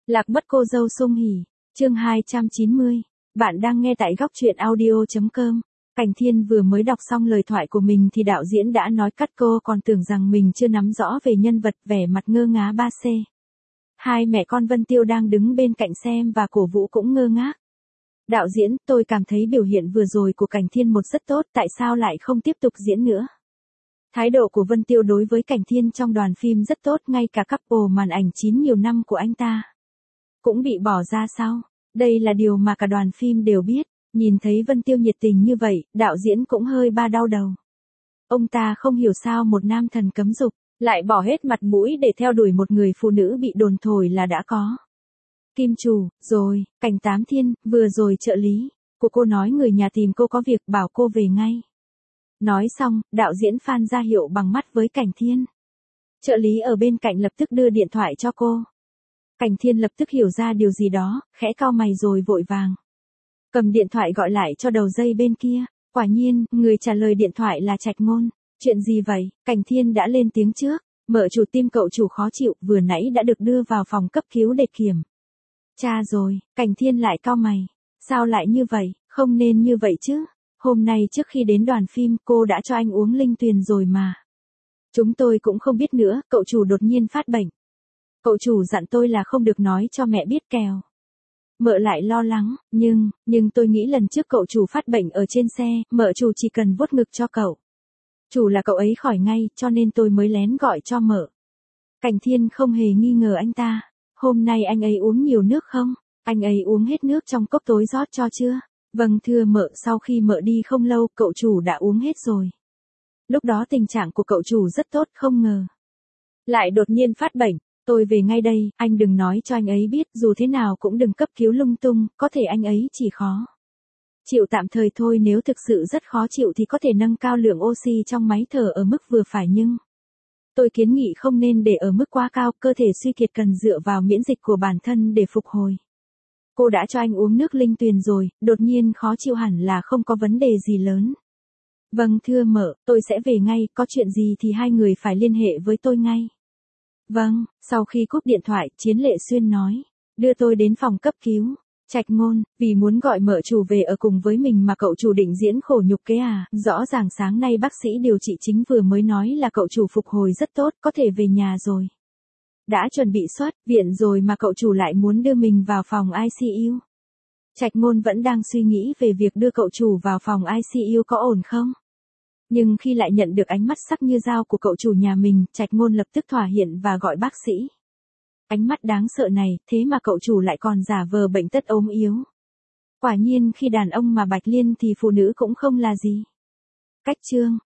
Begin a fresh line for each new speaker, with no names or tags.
Lạc mất cô dâu sung hỉ, chương 290. Bạn đang nghe tại góc truyện audio.com. Cảnh Thiên vừa mới đọc xong lời thoại của mình thì đạo diễn đã nói cắt, cô còn tưởng rằng mình chưa nắm rõ về nhân vật, vẻ mặt ngơ ngá 3C. Hai mẹ con Vân Tiêu đang đứng bên cạnh xem và cổ vũ cũng ngơ ngác. Đạo diễn, tôi cảm thấy biểu hiện vừa rồi của Cảnh Thiên một rất tốt, tại sao lại không tiếp tục diễn nữa? Thái độ của Vân Tiêu đối với Cảnh Thiên trong đoàn phim rất tốt, ngay cả couple màn ảnh chín nhiều năm của anh ta cũng bị bỏ ra sau. Đây là điều mà cả đoàn phim đều biết. Nhìn thấy Vân Tiêu nhiệt tình như vậy, đạo diễn cũng hơi đau đầu. Ông ta không hiểu sao một nam thần cấm dục lại bỏ hết mặt mũi để theo đuổi một người phụ nữ bị đồn thổi là đã có kim chủ rồi. Cảnh Tám Thiên, vừa rồi trợ lý của cô nói người nhà tìm cô có việc, bảo cô về ngay. Nói xong, đạo diễn Phan ra hiệu bằng mắt với Cảnh Thiên. Trợ lý ở bên cạnh lập tức đưa điện thoại cho cô. Cảnh Thiên lập tức hiểu ra điều gì đó, khẽ cau mày rồi vội vàng cầm điện thoại gọi lại cho đầu dây bên kia. Quả nhiên, người trả lời điện thoại là Trạch Ngôn. Chuyện gì vậy? Cảnh Thiên đã lên tiếng trước. Mợ chủ tim cậu chủ khó chịu, vừa nãy đã được đưa vào phòng cấp cứu để kiểm tra rồi. Cảnh Thiên lại cau mày. Sao lại như vậy? Không nên như vậy chứ. Hôm nay trước khi đến đoàn phim cô đã cho anh uống linh tuyền rồi mà. Chúng tôi cũng không biết nữa, cậu chủ đột nhiên phát bệnh. Cậu chủ dặn tôi là không được nói cho mẹ biết kèo. Mợ lại lo lắng, nhưng tôi nghĩ lần trước cậu chủ phát bệnh ở trên xe, mợ chủ chỉ cần vuốt ngực cho cậu chủ là cậu ấy khỏi ngay, cho nên tôi mới lén gọi cho mợ. Cảnh Thiên không hề nghi ngờ anh ta. Hôm nay anh ấy uống nhiều nước không? Anh ấy uống hết nước trong cốc tối rót cho chưa? Vâng thưa mợ, sau khi mợ đi không lâu, cậu chủ đã uống hết rồi. Lúc đó tình trạng của cậu chủ rất tốt, không ngờ lại đột nhiên phát bệnh. Tôi về ngay đây, anh đừng nói cho anh ấy biết, dù thế nào cũng đừng cấp cứu lung tung, có thể anh ấy chỉ khó chịu tạm thời thôi, nếu thực sự rất khó chịu thì có thể nâng cao lượng oxy trong máy thở ở mức vừa phải, nhưng tôi kiến nghị không nên để ở mức quá cao, cơ thể suy kiệt cần dựa vào miễn dịch của bản thân để phục hồi. Cô đã cho anh uống nước linh tuyền rồi, đột nhiên khó chịu hẳn là không có vấn đề gì lớn. Vâng thưa mợ, tôi sẽ về ngay, có chuyện gì thì hai người phải liên hệ với tôi ngay. Vâng, sau khi cúp điện thoại, Chiến Lệ Xuyên nói, đưa tôi đến phòng cấp cứu. Trạch Ngôn, vì muốn gọi mợ chủ về ở cùng với mình mà cậu chủ định diễn khổ nhục kế à? Rõ ràng sáng nay bác sĩ điều trị chính vừa mới nói là cậu chủ phục hồi rất tốt, có thể về nhà rồi. Đã chuẩn bị xuất viện rồi mà cậu chủ lại muốn đưa mình vào phòng ICU. Trạch Ngôn vẫn đang suy nghĩ về việc đưa cậu chủ vào phòng ICU có ổn không? Nhưng khi lại nhận được ánh mắt sắc như dao của cậu chủ nhà mình, Trạch Ngôn lập tức thỏa hiệp và gọi bác sĩ. Ánh mắt đáng sợ này, thế mà cậu chủ lại còn giả vờ bệnh tật ốm yếu. Quả nhiên khi đàn ông mà bạch liên thì phụ nữ cũng không là gì. Cách chương